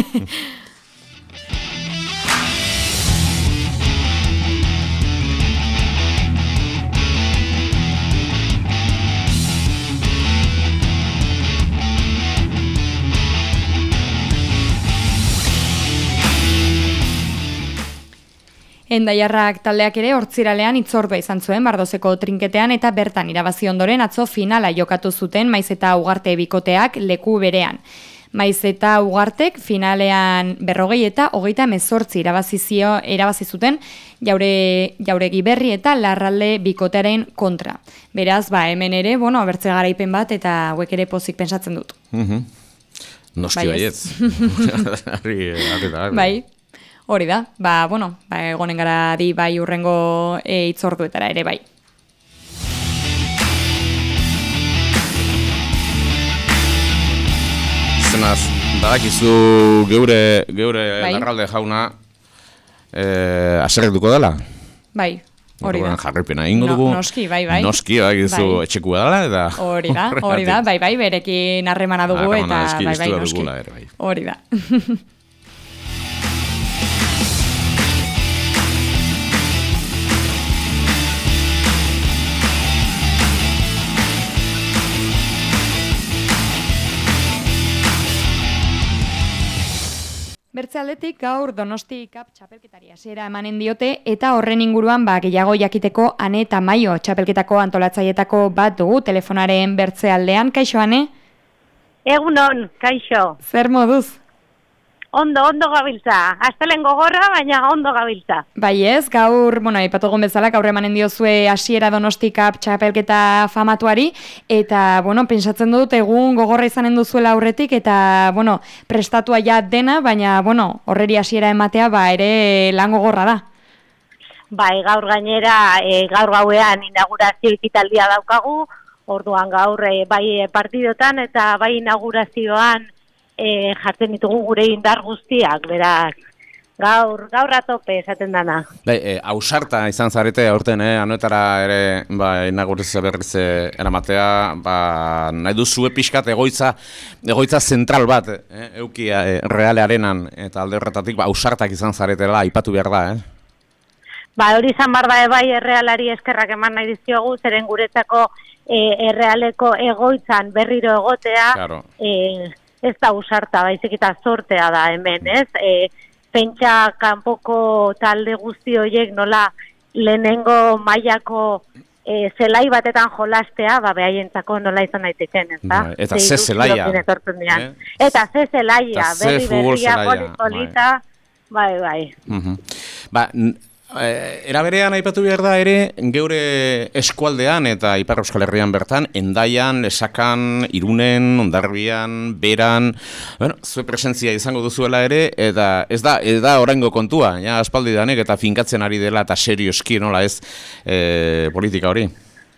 Endaiarrak taldeak ere hortziralean itzordua izan zuen Bardozeko trinketean eta bertan irabazi ondoren atzo finala jokatu zuten Maiz eta Ugarte bikoteak leku berean. Maiz eta Ugartek finalean berrogei eta hogeita hemezortzi irabazizio irabazi zuten jaure, jauregi berri eta larralde bikotearen kontra. Beraz, ba, hemen ere, bueno, abertze garaipen bat eta hauek ere pozik pensatzen dut. Mm-hmm. Noski baietz. Bai. Hori da, ba, bueno, ba, egonen gara di bai urrengo e, itzorduetara ere bai. Zenaz, badakizu geure, geure bai. Larralde jauna e, aserretuko dela? Bai, hori da. Jarripena ingo dugu. No, noski, bai, bai. Noski, badakizu bai. Etxeku dela, eta... Hori da, hori da, bai, bai, berekin harremana dugu, eta bai, bai, noski. Bai. Hori da. Bertze aldetik gaur Donosti Cup txapelketari hasiera emanen diote eta horren inguruan ba gehiago jakiteko Ane eta Maio txapelketako antolatzailetako bat dugu telefonaren bertze aldean. Kaixo, Ane? Egunon, kaixo. Zer moduz? Ondo, ondo gabiltza. Astelen gogorra, baina ondo gabiltza. Bai ez, gaur, bueno, aipatugun bezala, gaur emanen diozue hasiera Donosti Cup txapelketa famatuari, eta, bueno, pensatzen dut egun gogorra izanen duzuela aurretik, eta, bueno, prestatua ja dena, baina, bueno, horreri hasiera ematea, ba, ere lan gogorra da. Bai, gaur gainera, e, gaur gauean inaugurazio ekitaldia daukagu, orduan gaur e, bai partidotan eta bai inaugurazioan E, jartzen ditugu gure indar guztiak, beraz, gaur, gaur atope esaten dana. Bai, e, ausarta izan zarete aurten, eh, anuetara ere, ba, inaugurazio berriz eramatea, ba, nahi duzue pixkat egoitza, egoitza zentral bat, eh, euki e, realearenan, eta alde horretatik, ba, ausartak izan zaretela, aipatu behar da, eh? Ba, hori izan bar da, bai, errealari eskerrak eman nahi diziogu, zeren guretzako e, errealeko egoitzan berriro egotea, claro. e, ez da usarta, baizik eta zortea da hemen, ez? E, pentsa kanpoko talde guzti horiek nola lehenengo mailako e, zelai batetan jolastea, ba behaientzako nola izan daiteken, ez da? Eta ze zelaia. Eh? Eta ze zelaia, berri berria, polita, bai, bai. Uh-huh. Ba, Eh, era berean aipatu behar da ere geure eskualdean eta Ipar Euskal Herrian bertan, Endaian, Lesakan, Irunen, Hondarribian, Beran, bueno, zue presentzia izango duzuela ere, eta ez da, ez da oraingo kontua, ja, aspaldi danek eta finkatzen ari dela eta serioski, nola ez, eh, politika hori.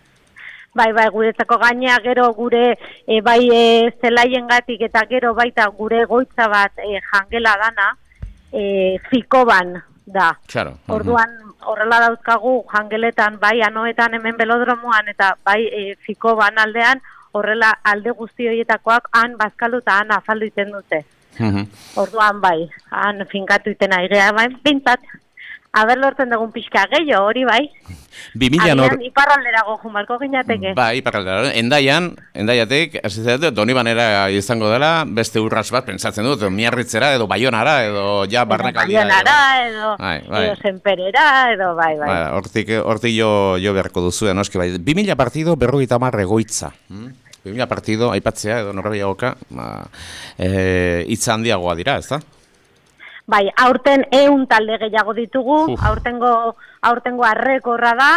Bai, bai, guretzako gainea gero gure e, bai e, zelaiengatik eta gero baita gure goitza bat e, jangela dana, e, Fikoban da. Claro. Orduan, horrela dauzkagu jangeletan, bai anoetan hemen belodromoan eta bai e, fiko banaldean, horrela alde guzti horietakoak han bazkaldu eta han afaldu iten dute. Mhm. Orduan bai, han finkatu iten airea, bai, bintzat, haber lortzen dugun pixka gehiago, hori bai. bi mila nor... Agian iparralderago jumarko ginateke. Bai, iparralderago. Endaian, endaiatik, hasi zaitu, Donibanera izango dela, beste urrats bat, pentsatzen dut, Miarritzera, edo Baionara, edo ja barnekaldia. Baionara, edo, bai, bai. edo Senperera, edo bai, bai. Bai, hortik, hortik jo, jo beharko duzu, noski bai. bi mila partido, berrogeita hamar egoitza. Hmm? bi mila partido, aipatzea, edo norbeagoka, ba, e, hitza handiagoa dira, ez da? Bai, aurten ehun talde gehiago ditugu, Uf. aurtengo aurtengo arrekorra da,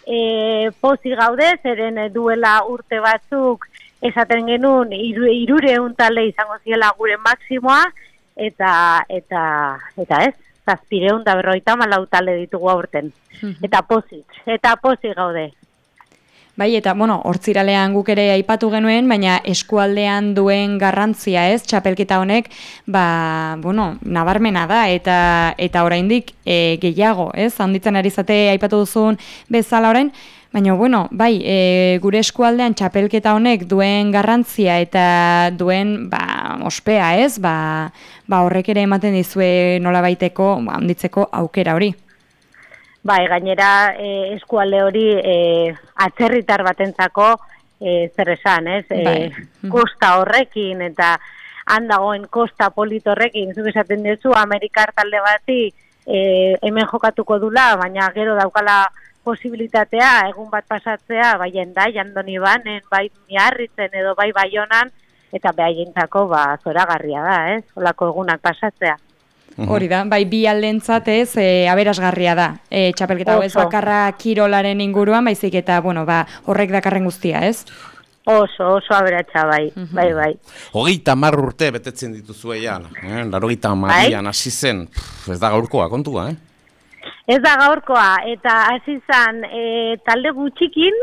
e, pozi gaude, zeren duela urte batzuk esaten genuen hirureun talde izango ziela gure maksimoa, eta eta eta ez, zazpireun da berrogeita hamalau talde ditugu aurten. Eta pozik, eta pozik gaude. Bai, eta, bueno, hortziralean guk ere aipatu genuen, baina eskualdean duen garrantzia, ez, txapelketa honek, ba, bueno, nabarmena da, eta eta oraindik e, gehiago, ez, handitzen ari zate aipatu duzun bezala orain, baina, bueno, bai, e, gure eskualdean txapelketa honek duen garrantzia eta duen, ba, ospea, ez, ba, ba horrek ere ematen dizue nolabaiteko, ba, handitzeko aukera hori. Bai, gainera e, eskualde hori e, atzerritar batentzako e, zer esan, ez? E, kosta horrekin eta handagoen kosta polit horrekin, zuk esaten duzu, Amerikar talde bati e, hemen jokatuko dula, baina gero daukala posibilitatea, egun bat pasatzea, bai Endaian, Donibanen, bai Miarritzen edo bai Baionan, eta behaientzako ba, zoragarria da, ez? Olako egunak pasatzea. Hori da, bai bi aldentzat ez, e, aberasgarria da. E, txapelketa ez bakarra kirolaren inguruan, baizik eta, bueno, ba, horrek dakarren guztia, ez? Oso, oso aberatsa bai, uh-huh. bai, bai. Hogeita hamar urte betetzen dituzue eian, eh? Larogeita hamarian hasi zen, ez da gaurkoa kontua, eh? Ez da gaurkoa, eta hasi zen e, talde gutxikin,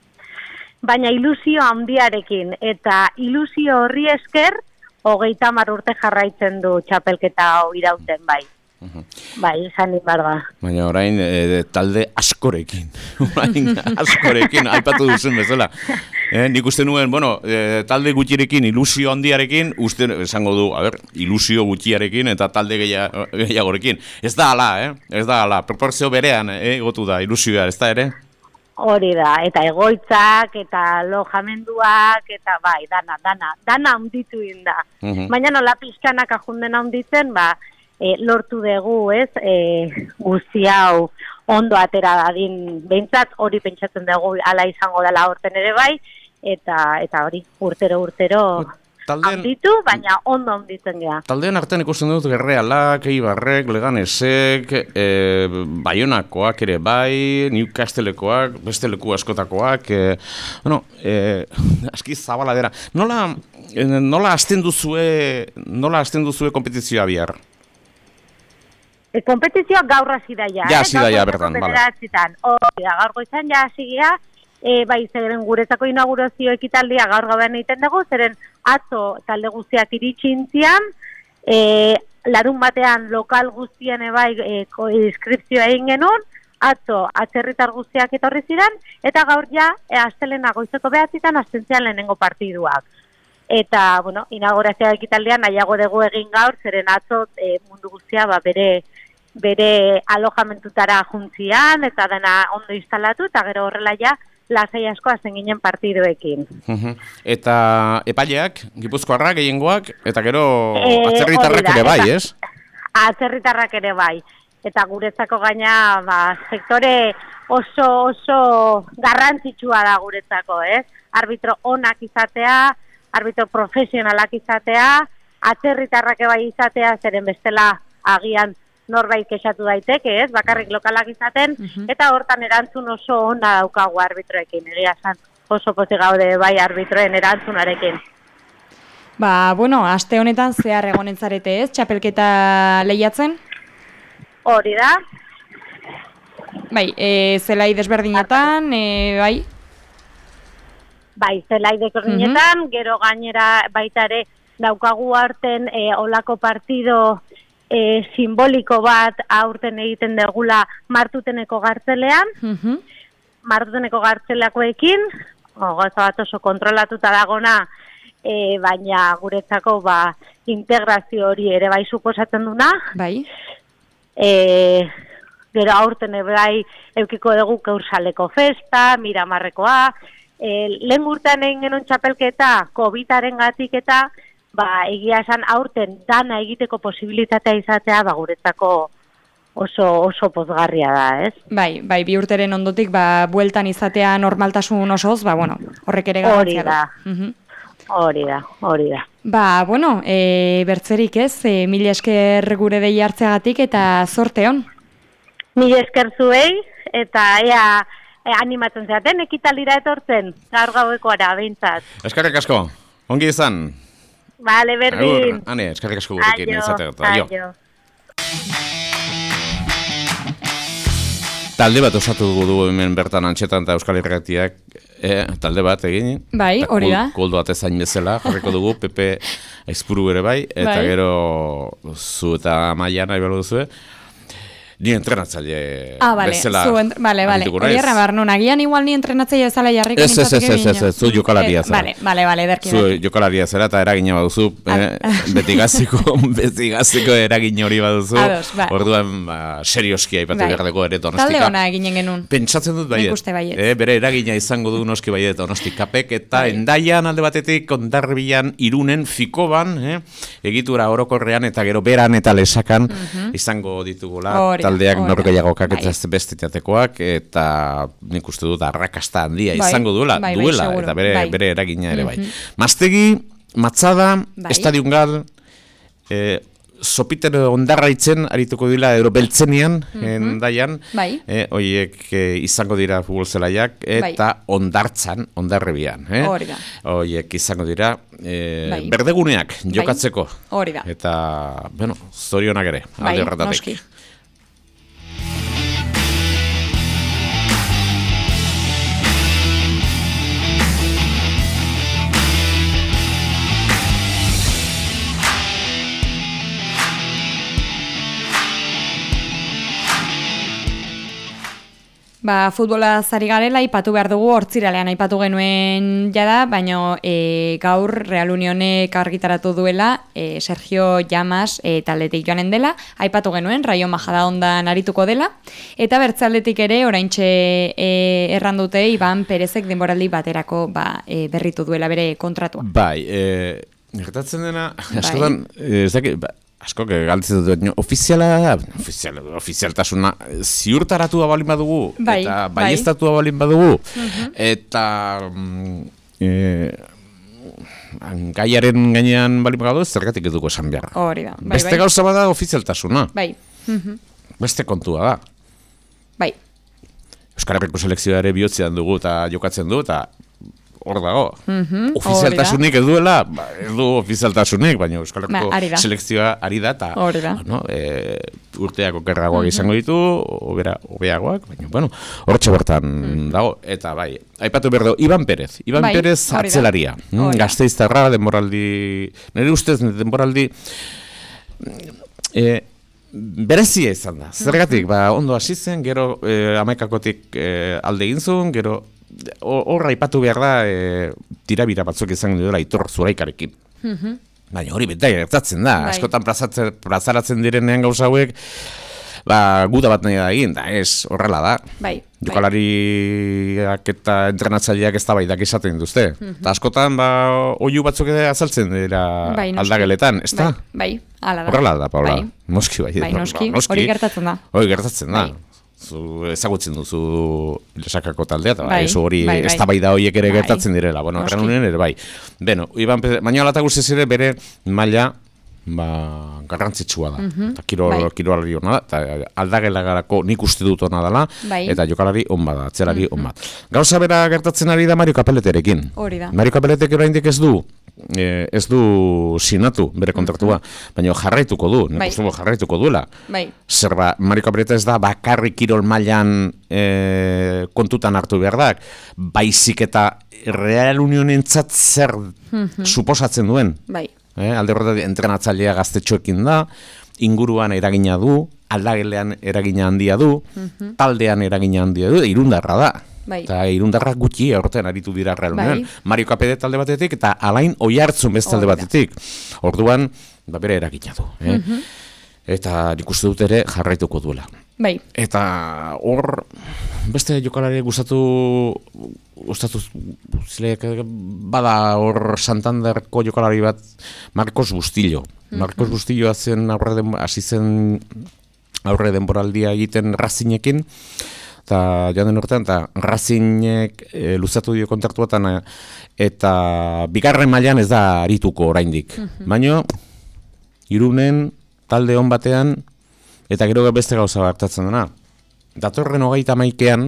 baina ilusio handiarekin, eta ilusio horri esker, hogeita hamar urte jarraitzen du txapelketa hau irauten, bai. Uh-huh. Bai, izan inbarga. Baina orain e, talde askorekin, orain askorekin, aipatu duzen bezala. Eh, nik uste nuen, bueno, e, talde gutxirekin, ilusio handiarekin, uste esango du, a ber, ilusio gutxiarekin eta talde gehiagorekin. Ez da ala, eh? Ez da ala, proporzio berean, eh, gotu da, ilusioa, ez da ere? Hori da, eta egoitzak, eta alojamenduak, eta bai, dana, dana, dana handitu inda. Uh-huh. Baina nola pixkanak ajunden handitzen, ba, e, lortu dugu, ez, e, guzti hau ondo atera dadin, behintzat hori pentsatzen dugu ala izango dela horten ere bai, eta eta hori, urtero, urtero... Taldean, handitu, baina ondo handitzen gea. Taldean artean ikusten dut Gerrealak, Eibarrek, Leganesek, e, Baionakoak ere bai, Newcastlekoak, beste leku askotakoak, e, bueno, e, aski zabala dira. Nola, e, nola hasten duzue, nola hasten duzue kompetizioa bihar? E, kompetizioa gaur hasi da ja, ja, hasi da ja, bertan, bale. Hori da, gaur goizan ja hasi gea, E, bai, zeren guretzako inaugurazio ekitaldia gaur gabean egiten dugu, zeren atzo talde guztiak iritxintzian, e, larun batean lokal guztien ebai e, inskripzioa egin genuen, atzo atzerritar guztiak etorri ziren, eta gaur ja, e, astelena goizeko behatzitan, astentzian lehenengo partiduak. Eta, bueno, inaugurazio ekitaldian nahiago dugu egin gaur, zeren atzo e, mundu guztia ba, bere... bere alojamentutara juntzian, eta dena ondo instalatu, eta gero horrela ja, lasai asko hasten ginen partiduekin. Uh-huh. Eta epaileak, Gipuzkoarrak, gehiengoak, eta gero e, atzerritarrak ere bai, ez? Atzerritarrak ere bai. Eta guretzako gaina, ba, sektore oso oso garrantzitsua da guretzako, ez? Arbitro onak izatea, arbitro profesionalak izatea, atzerritarrak bai izatea, zeren bestela agian norbait kexatu daiteke, ez? Bakarrik lokalak izaten, uh-huh. eta hortan erantzun oso ona daukagu arbitroekin, egia esan. Oso pozik gaude bai arbitroen erantzunarekin. Ba, bueno, aste honetan zehar egonen zarete, ez? Txapelketa lehiatzen? Hori da. Bai, e, zelai desberdinetan, e, bai? Bai, zelai desberdinetan, uh-huh. gero gainera baita ere daukagu arten e, olako partido e, simboliko bat aurten egiten degula Martuteneko gartzelean, Mhm. Martuteneko gartzelakoekin, gauza bat oso kontrolatuta dagona, e, baina guretzako ba, integrazio hori ere bai suposatzen duna. Bai. E, gero aurten ere bai eukiko dugu Keursaleko festa, Miramarrekoa, e, lehen urtean egin genuen txapelketa, COVIDaren gatik eta ba, egia esan aurten dana egiteko posibilitatea izatea ba, guretzako oso oso pozgarria da, ez? Bai, bai, bi urteren ondotik, ba, bueltan izatea normaltasun osoz, ba, bueno, horrek ere Hori garrantzia da. Mhm. Hori da, hori da. Ba, bueno, e, bertzerik ez, e, mila esker gure dei hartzeagatik eta zorte hon. Mila esker zuei, eta ea e, animatzen zeaten ekitaldira etortzen, gaur gauekoara, behintzat. Eskerrik asko, ongi izan. Bale, berdin. Agur, ane, eskerrik asko gurekin izatea. Aio, aio. Talde bat osatu dugu du hemen bertan Antxetan eta Euskal Irratiak, e, talde bat egin. Bai, hori da. Koldo atezain bezala, jarriko dugu, Pepe Aizpuru ere bai, eta Bai. gero zu eta Maia nahi behar duzue. Ni entrenatzaile Ah, vale, bezala. zu, ent- vale, vale. arituko Hori naiz. erra behar nun, agian igual ni entrenatzaile bezala jarriko Ez, ez, ez, nintzateke ez, ez, bino. ez, zu jokalaria Eh, zara. Vale, vale, vale, derki, Zu derki. jokalaria zera eta eragina baduzu, eh, beti gaziko, beti gaziko eragin hori baduzu. Ados, ba. Orduan, ba, serioski aipatu Bai. behar dugu ere Talde Donostika. ona eginen genuen. Pentsatzen dut baiet. Nik uste baiet. Eh, bere eragina izango du noski baiet Donostikapek eta Bai. Endaian alde batetik, Hondarribian, Irunen, Fikoban, eh, egitura orokorrean eta gero beran eta lesakan izango ditugula Hori da, taldeak hori da. norgehiagokak Bai. eta bestetatekoak eta nik uste dut arrakasta handia Bai, izango duela, bai, bai, duela seguro, eta bere, bai. bere eragina ere bai. Mhm. Mastegi, Matzada, Bai. Estadion Gal, eh, Sopiter ondarraitzen arituko dira Euro Beltzenian, Endaian, Bai. eh, oiek eh, izango dira futbol zelaiak, eta ondartzan, ondarrebian. Eh? Hori da. Oiek izango dira eh, Bai. berdeguneak jokatzeko. Hori da. Eta, bueno, zorionak ere, Bai, alde horretatik. noski. Ba, futbola zari garela, aipatu behar dugu, hortziralean aipatu genuen jada, baina e, gaur Real Unionek argitaratu duela, e, Sergio Llamas e, taldetik joanen dela, aipatu genuen, Raio Majadahondan arituko dela, eta bertzaldetik ere, oraintxe e, errandute, Iban Perezek denboraldi baterako ba, e, berritu duela bere kontratua. Bai, eh, gertatzen dena, askotan, eh, ez dakit, ba, asko galtzen dut, no, ofiziala, ofizial, ofizialtasuna ziurtaratua balin badugu, Bai, eta bai. baieztatua balin badugu, Mhm. eta mm, eh, gaiaren gainean balin badu, zergatik ez dugu esan behar. Hori da. Bai, Beste bai. gauza bada ofizialtasuna, Bai. Mhm. beste kontua da. Bai. Euskal Herriko selekzioa ere bihotzean dugu eta jokatzen du, eta hor dago. Mhm, Ofizialtasunik ez duela, ba, ez du ofizialtasunik, baina Euskal Herriko Ba, ari da. selekzioa ari da, eta Hori da. bueno, e, urteak okerragoak izango ditu, obera, hobeagoak, baina, bueno, hortxe bertan dago, eta bai, aipatu behar dugu, Iban Perez, Iban Bai, Perez hori da. atzelaria, mm, Hori da. Gasteiztarra, denboraldi, nire ustez, denboraldi, e, berezia izan da, zergatik, ba, ondo hasi zen, gero e, amaikakotik e, alde egin zuen, gero horra aipatu behar da e, tirabira batzuk izango dira Aitor Zuraikarekin. Mhm. Baina hori beti gertatzen da, Bai. askotan plazatze- plazaratzen direnean gauza hauek, ba, guda bat nahi da egin, da ez, horrela da. Bai. Jokalariak eta entrenatzaileak ez da baidak izaten duzte. Eta askotan, ba, oihu batzuk ere azaltzen dira Bai, noski. aldageletan, ez da? Bai, bai, hala da. Horrela da, Paula. Bai. Noski bai. Bai, noski, hori gertatzen da. Hori gertatzen da. Bai. Zu ezagutzen duzu lesakako taldea, eta Bai, bai, eso hori bai, bai. eztabaida horiek ere Bai. gertatzen direla. Bueno, Noski. Real ere bai. Beno, Iban Perez, baina alata guztiz ere bere maila ba, garrantzitsua da. Mhm, Eta kirol, bai. kirolari hona da, eta aldagelagarako nik uste dut hona dela, Bai. eta jokalari on bada, atzelari on bat. Gauza bera gertatzen ari da Mario Kapeleterekin. Hori da. Mario Kapeletek oraindik ez du eh, ez du sinatu bere kontratua, baina jarraituko du, nik Bai. uste dut jarraituko duela. Bai. Zer ba, Mario Kapeleta ez da bakarrik kirol mailan e, kontutan hartu behar da, baizik eta Real Unionentzat zer Mhm. suposatzen duen. Bai. Eh, alde horretatik entrenatzailea gaztetxoekin da, inguruan eragina du, aldagelean eragina handia du, uh-huh. taldean eragina handia du, irundarra da. Bai. Eta irundarra gutxi aurten aritu dira Real Unionen. Bai. Mario Kapede talde batetik eta Alain Oiartzun beste talde batetik. Orduan, ba bere eragina du. Eh? Uh-huh. Eta nik uste dut ere jarraituko duela. Bai. Eta hor, beste jokalari gustatu gustatu zileak bada hor Santanderko jokalari bat, Marcos Bustillo. Uh-huh. Marcos Bustillo zen aurre den, hasi zen aurre denboraldia egiten Racingekin, eta joan den urtean, eta Racingek e, luzatu dio kontratuetan, eta bigarren mailan ez da arituko oraindik. Uh-huh. Baina, Irunen talde hon batean, eta gero beste gauza hartatzen dena. Datorren hogeita maikean,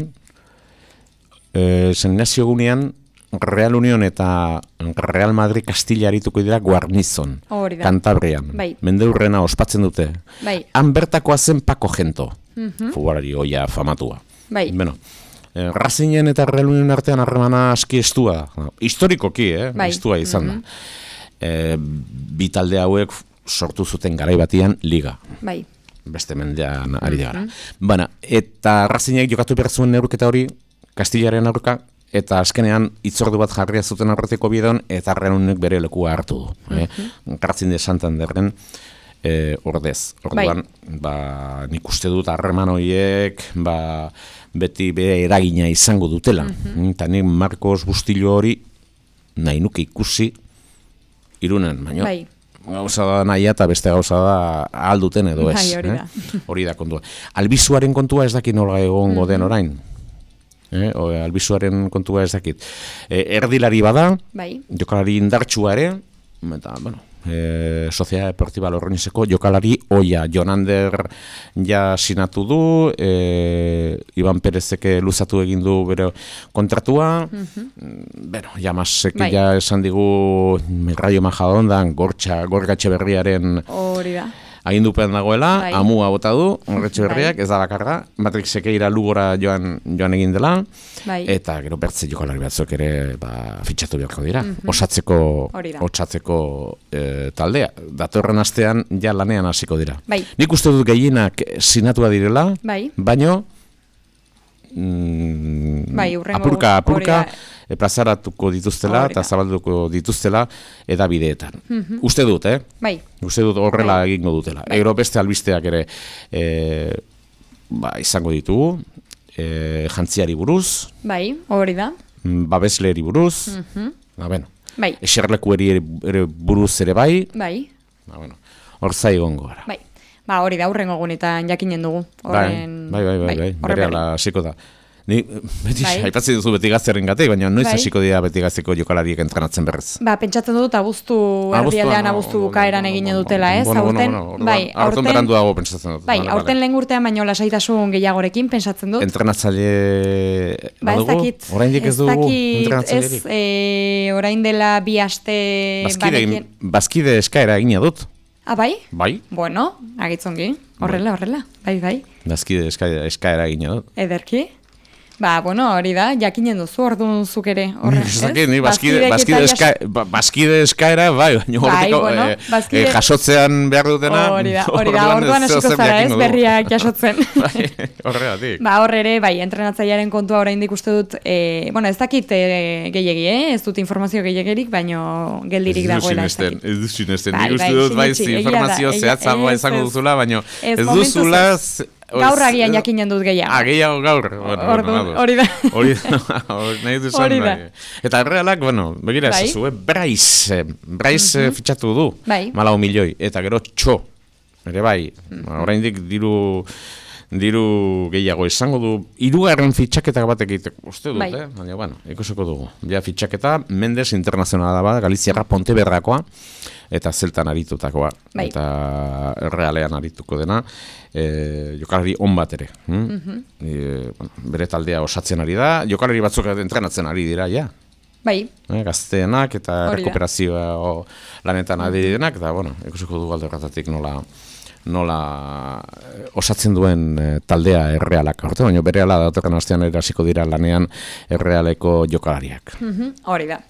e, zen nazio gunean, Real Union eta Real Madrid Castilla arituko dira Guarnizon, Kantabrian. Bai. Mendeurrena ospatzen dute. Bai. Han bertakoa zen Paco Gento, uh-huh. futbolari oia famatua. Bai. Bueno, eh, Racingen eta Real Union artean harremana aski estua da. Historikoki, eh? Bai. Estua izan da. Uh-huh. Eh, bi talde hauek sortu zuten garai batian liga. Bai. Beste mendean ari gara. Uh-huh. Baina, eta Racingek jokatu behar zuen neurketa hori, Kastillaren aurka, eta azkenean itzordu bat jarria zuten aurretiko bidon, eta Real Unionek bere lekua hartu du. Uh-huh. eh? Racing de Santanderren eh, ordez. Orduan, bai. ba, nik uste dut harreman horiek, ba, beti bere eragina izango dutela. Uh-huh. Eta nik Marcos Bustillo hori nahi nuke ikusi Irunen, baina bai. Gauza da nahia eta beste gauza da alduten edo ez. Bai, hori da. Eh? Hori da kontua. Albizuaren kontua ez dakit nola egongo mm-hmm. den orain. Eh? O, albizuaren kontua ez dakit. E, erdilari bada, bai. Jokalari indartsua ere, eta, bueno, e, Sociedad Deportiva Lorroñezeko jokalari oia. Jonander ja sinatu du, e, Iban Perezeke luzatu egin du bere kontratua, mm-hmm. bueno, Jamasek bai. Ja esan digu Rayo Majadahondan, Gortxa, Gorgatxe berriaren hori da. Agindupen dagoela, bai. Amua bota du, Gorgatxe berriak, bai. Ez da bakarra, Matrixeke ira Lugora joan, joan egin dela, bai. Eta gero bertze jokalari batzuk ere ba, fitxatu beharko dira, mm-hmm. osatzeko, osatzeko e, taldea. Datorren astean ja lanean hasiko dira. Bai. Nik uste dut gehienak sinatua direla, bai. Baino mm, bai, apurka, apurka, e, plazaratuko dituztela eta zabalduko dituztela edabideetan. Mm-hmm. Uste dut, eh? Bai. Uste dut horrela bai. Egingo dutela. Bai. Ero beste albisteak ere e, ba, izango ditugu, e, jantziari buruz. Bai, hori da. Babesleri buruz. Mm-hmm. Na, bueno. Bai. Eserleku ere, ere buruz ere bai. Bai. Na, bueno. Hor zaigongo gara. Bai. Ba, hori da, hurrengo egunetan jakinen dugu. Horren... Bai, bai, bai, bai, bai. Bere ala hasiko da. Ni, beti, bai. Aipatzen duzu beti gaztearen gatek, baina noiz hasiko bai. Dira beti gazteko jokalariek entrenatzen berrez. Ba, pentsatzen dut, abuztu, erdialdean abuztu bukaeran no, no, egine dutela, ez? Bueno, bueno, bueno, bueno, bai, aurten berandu dago pentsatzen dut. Bai, aurten lehen urtean baino lasaitasun gehiagorekin pentsatzen dut. Entrenatzaile ba, ez dakit, oraindik ez dugu entrenatzailerik. Ez, e, orain dela bi aste baskide, baskide eskaera egina dut. Ah, bai? Bai. Bueno, agitzongi, horrela, horrela, bai, bai. Baskide eskaera, eskaera egina dut. Ederki. Ba, bueno, hori da, jakinen duzu, orduan zuk ere. Horre, ez dakit, ni baskide, baskide, eska, ba, baskide eskaera, bai, baina horretiko bai, bueno, eh, baskide... eh, jasotzean behar dutena. Hori da, hori da, orduan hasiko zara, ez, berriak jasotzen. Bai, horregatik. Ba, horre ere, bai, entrenatzailearen kontua oraindik uste dut, eh, bueno, ez dakit eh, gehiegi, eh? Ez dut informazio gehiagirik, baino geldirik dagoela. Ez du sinesten, nik uste dut, bai, informazio zehatzagoa izango duzula, baino ez duzula... Gaur agian jakinen dut gehiago. Ah, gehiago gaur. Hori da. Hori da. Nahi du zan. Eta realak, bueno, begira ez zu, Bryce, Bryce fitxatu du. Bai. Malau milioi. Eta gero txo. Ere bai, oraindik diru diru gehiago izango du. Hirugarren fitxaketa batek egiteko. Uste dut, eh? Baina, bueno, ikusiko dugu. Ja fitxaketa, Mendes Internazionala da, Galiziarra Ponteberrakoa. Eta zeltan aritutakoa, bai. Eta Realean arituko dena, e, jokalari on bat ere. Hm? Mm-hmm. E, bueno, bere taldea osatzen ari da, jokalari batzuk entrenatzen ari dira, ja. Bai. E, gazteenak eta rekuperazioa lanetan ari direnak, eta, bueno, ikusiko du alde horretatik nola, nola osatzen duen e, taldea Errealak. Horte, baina Berehala datorren astean erasiko dira lanean Errealeko jokalariak. Mm-hmm. Hori da.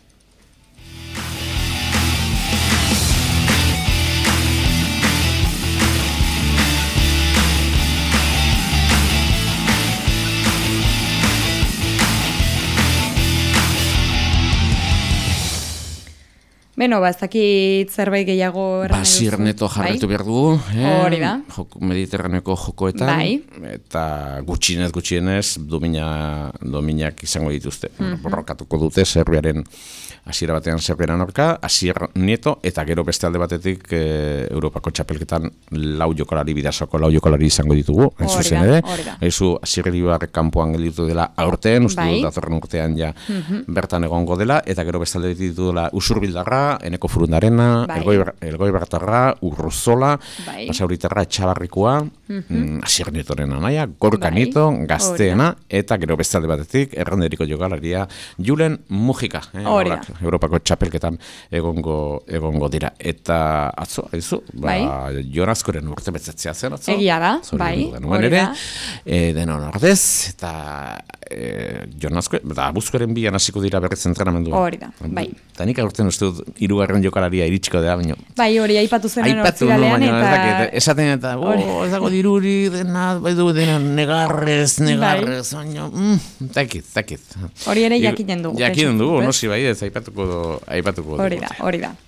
Beno, ba, ez dakit zerbait gehiago erran duzu. Basir Neto jarretu behar dugu. Hori da. Mediterraneoko jokoetan. Bai. Eta gutxienez, gutxienez, domina, dominak izango dituzte. Mm-hmm. Borrokatuko dute Serbiaren, hasiera batean Serbiaren aurka, Basir Neto, eta gero beste alde batetik e, Europako txapelketan lau jokalari, bidasoko lau jokalari izango ditugu. Hori da, hori da. Eizu, Asir Ribar kanpoan gelditu dela aurten, uste dut datorren urtean ja mm-hmm. bertan egongo dela, eta gero beste alde ditu dela Usurbildarra, Eneko Furundarena, bai. Elgoi Bertarra, Urruzola, bai. Basauritarra Etxabarrikoa, mm-hmm. Asier Netoren anaia, Gorka bai. Nito, Gazteena, eta gero bestalde batetik, erranderiko jogalaria, Julen Mujika, eh, orak, Europako txapelketan egongo, egongo dira. Eta atzo, haizu, bai. ba, Jonazkoren urte betzatzea zen, atzo? Egia da, Zori bai, hori da. E, denon ordez, eta e, Jonazko, eta Abuzkoren bian hasiko dira berriz entrenamendua. Hori da, bai. Eta nik aurten uste dut, hirugarren jokalaria iritsiko da, baina... Bai, hori, aipatu zenen hortzigalean, no, eta... Esaten eta, oh, ez dago diruri, dena, bai du, dena, negarrez, negarrez, baina... Mm, takit, takit. Hori ere jakinen dugu. Jakinen dugu, no, si bai, ez aipatuko du. Aipatuko hori da, hori da.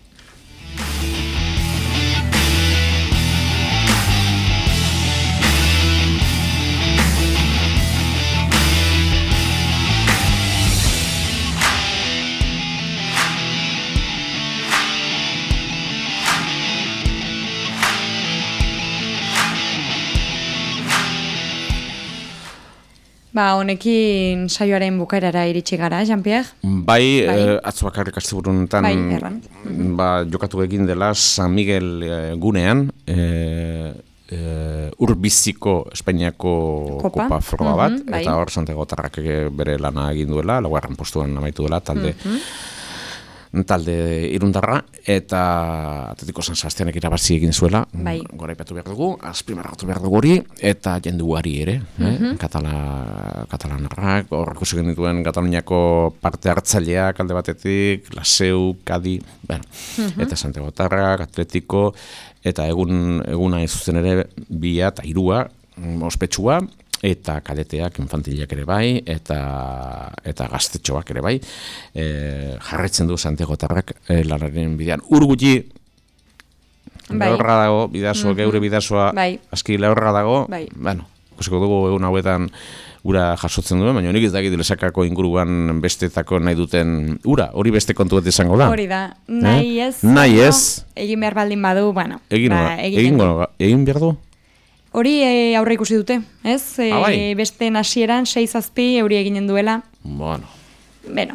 Ba, honekin saioaren bukaerara iritsi gara, Jean-Pierre? Bai, bai. Eh, atzo bakarrik asteburunetan bai, erran. Ba, jokatu egin dela San Miguel eh, gunean, eh, eh, urbiziko Espainiako Kopa, Kopa froga bat, mm-hmm, bai. Eta hor Santiago Tarrak bere lana egin duela, laugarren postuan amaitu dela, talde... Mm-hmm. talde irundarra, eta Atletiko San Sebastianek irabazi egin zuela, bai. Goraipatu behar dugu, azpimarratu behar dugu hori, eta jenduari ere, mm-hmm. eh? Katala, katalanarrak, horreko egin dituen Kataluniako parte hartzaileak alde batetik, Laseu, Kadi, bueno, mm-hmm. eta Santiago Tarrak, Atletiko, eta egun eguna zuzen ere bia eta hirua ospetsua, eta kadeteak, infantilak ere bai, eta eta gaztetxoak ere bai, e, jarretzen du Santiago Tarrak e, lanaren bidean. Urguti, bai. Lehorra dago, bidazo, mm-hmm. geure bidazoa, bai. Aski lehorra dago, bai. Bueno, ikusiko dugu egun hauetan ura jasotzen duen, baina honik ez dakit Lesakako inguruan bestetako nahi duten ura, hori beste kontu bat izango da. Hori da, nahi eh? ez, nahi ez. Egin behar baldin badu, bueno. Egin, ba, egin, egin, egin behar du? Hori e, aurre ikusi dute, ez? E, ah, bai. Beste hasieran sei zazpi euri eginen duela. Bueno. Beno.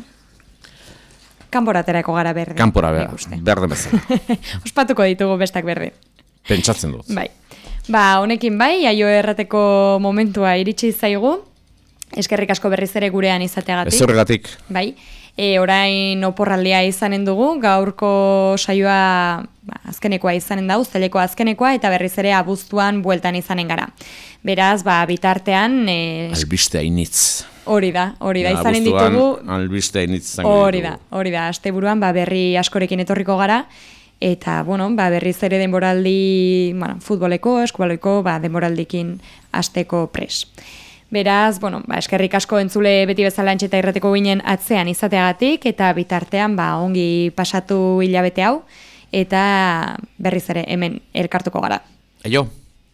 Kanpora aterako gara berde. Kanpora berde, berde bezala. Ospatuko ditugu bestak berde. Pentsatzen dut. Bai. Ba, honekin bai, aio errateko momentua iritsi zaigu. Eskerrik asko berriz ere gurean izateagatik. Ez horregatik. Bai. E, orain oporraldia izanen dugu, gaurko saioa ba, azkenekoa izanen da, uztaileko azkenekoa, eta berriz ere abuztuan bueltan izanen gara. Beraz, ba, bitartean... E, albiste hainitz. Hori da, hori da, izanen ditugu... Albiste hainitz zango ditugu. Hori da, hori da, asteburuan ba, berri askorekin etorriko gara, eta, bueno, ba, berriz ere denboraldi, bueno, futboleko, eskubaleko, ba, denboraldikin hasteko pres. Beraz, bueno, ba, eskerrik asko entzule beti bezala Antxeta Irrateko ginen atzean izateagatik, eta bitartean ba, ongi pasatu hilabete hau, eta berriz ere hemen elkartuko gara. Aio!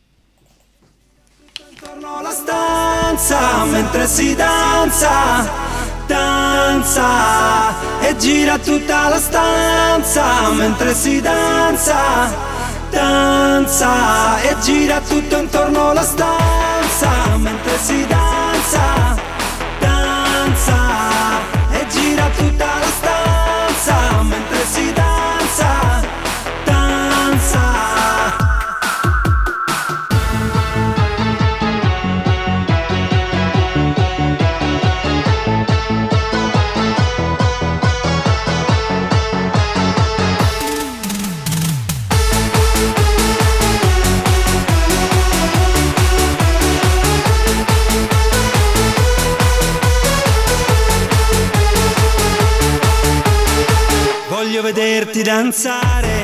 Torno alla stanza mentre si danza, danza, e gira tutta la stanza mentre si danza, danza, e gira tutto intorno alla stanza mentre si danza, danza, e gira tutta la stanza mentre si danza, danza. Voglio vederti danzare